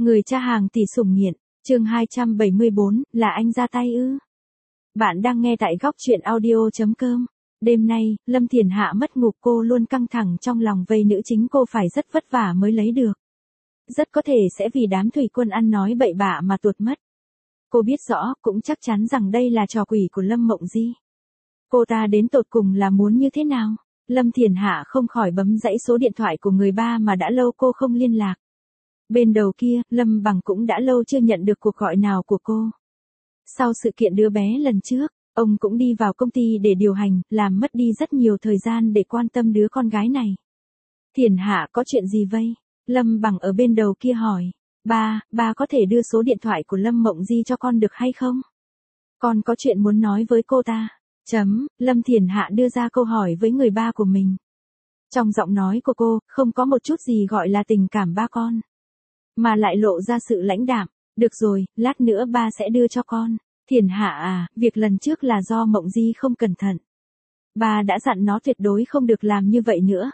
Người cha hàng tỷ sủng nghiện, chương 274, là anh ra tay ư? Bạn đang nghe tại góc chuyện audio.com. Đêm nay, Lâm Thiển Hạ mất ngủ, cô luôn căng thẳng trong lòng vây nữ chính cô phải rất vất vả mới lấy được. Rất có thể sẽ vì đám thủy quân ăn nói bậy bạ mà tuột mất. Cô biết rõ, cũng chắc chắn rằng đây là trò quỷ của Lâm Mộng Di. Cô ta đến tột cùng là muốn như thế nào? Lâm Thiển Hạ không khỏi bấm dãy số điện thoại của người ba mà đã lâu cô không liên lạc. Bên đầu kia, Lâm Bằng cũng đã lâu chưa nhận được cuộc gọi nào của cô. Sau sự kiện đứa bé lần trước, ông cũng đi vào công ty để điều hành, làm mất đi rất nhiều thời gian để quan tâm đứa con gái này. Thiển Hạ, có chuyện gì vây? Lâm Bằng ở bên đầu kia hỏi. Ba có thể đưa số điện thoại của Lâm Mộng Di cho con được hay không? Con có chuyện muốn nói với cô ta. Lâm Thiển Hạ đưa ra câu hỏi với người ba của mình. Trong giọng nói của cô, không có một chút gì gọi là tình cảm ba con, mà lại lộ ra sự lãnh đạm. Được rồi, lát nữa ba sẽ đưa cho con. Thiển Hạ à, việc lần trước là do Mộng Di không cẩn thận. Ba đã dặn nó tuyệt đối không được làm như vậy nữa.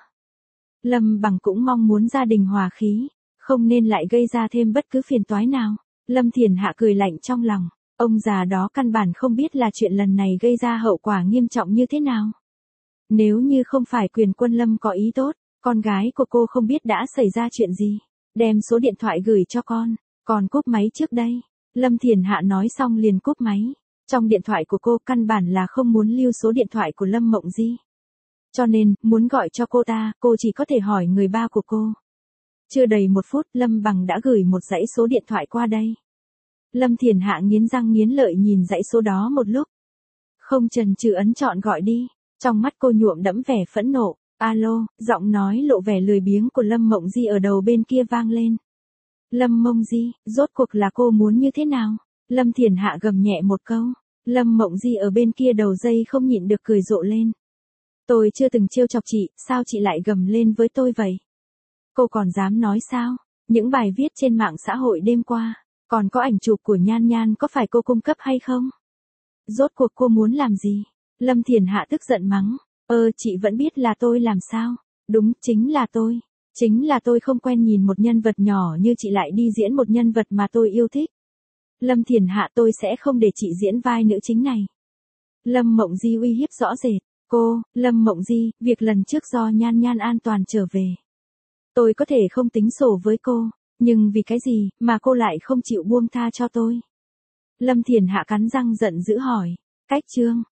Lâm Bằng cũng mong muốn gia đình hòa khí, không nên lại gây ra thêm bất cứ phiền toái nào. Lâm Thiển Hạ cười lạnh trong lòng. Ông già đó căn bản không biết là chuyện lần này gây ra hậu quả nghiêm trọng như thế nào. Nếu như không phải Quyền Quân Lâm có ý tốt, con gái của cô không biết đã xảy ra chuyện gì. Đem số điện thoại gửi cho con cúp máy trước đây. Lâm Thiển Hạ nói xong liền cúp máy. Trong điện thoại của cô căn bản là không muốn lưu số điện thoại của Lâm Mộng Di. Cho nên, muốn gọi cho cô ta, cô chỉ có thể hỏi người ba của cô. Chưa đầy 1 phút, Lâm Bằng đã gửi một dãy số điện thoại qua đây. Lâm Thiển Hạ nghiến răng nghiến lợi nhìn dãy số đó một lúc. Không chần chừ ấn chọn gọi đi. Trong mắt cô nhuộm đẫm vẻ phẫn nộ. Alo, giọng nói lộ vẻ lười biếng của Lâm Mộng Di ở đầu bên kia vang lên. Lâm Mộng Di, rốt cuộc là cô muốn như thế nào? Lâm Thiển Hạ gầm nhẹ một câu. Lâm Mộng Di ở bên kia đầu dây không nhịn được cười rộ lên. Tôi chưa từng trêu chọc chị, sao chị lại gầm lên với tôi vậy? Cô còn dám nói sao? Những bài viết trên mạng xã hội đêm qua, còn có ảnh chụp của Nhan Nhan có phải cô cung cấp hay không? Rốt cuộc cô muốn làm gì? Lâm Thiển Hạ tức giận mắng. Chị vẫn biết là tôi làm sao? Đúng, chính là tôi. Chính là tôi không quen nhìn một nhân vật nhỏ như chị lại đi diễn một nhân vật mà tôi yêu thích. Lâm Thiển Hạ, tôi sẽ không để chị diễn vai nữ chính này. Lâm Mộng Di uy hiếp rõ rệt. Lâm Mộng Di, việc lần trước do Nhan Nhan an toàn trở về. Tôi có thể không tính sổ với cô, nhưng vì cái gì mà cô lại không chịu buông tha cho tôi? Lâm Thiển Hạ cắn răng giận dữ hỏi. Cách chương